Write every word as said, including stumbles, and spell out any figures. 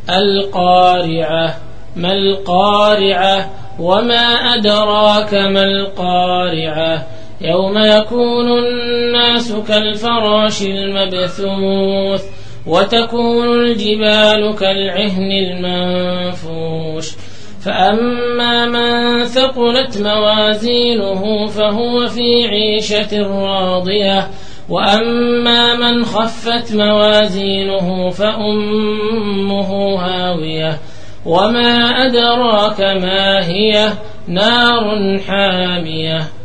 القارعة. ما القارعة وما أدراك ما القارعة يوم يكون الناس كالفراش المبثوث وتكون الجبال كالعهن المنفوش فأما من ثقلت موازينه فهو في عيشة راضية وأما من خفت موازينه فأمه هاوية وما أدراك ما هي نار حامية.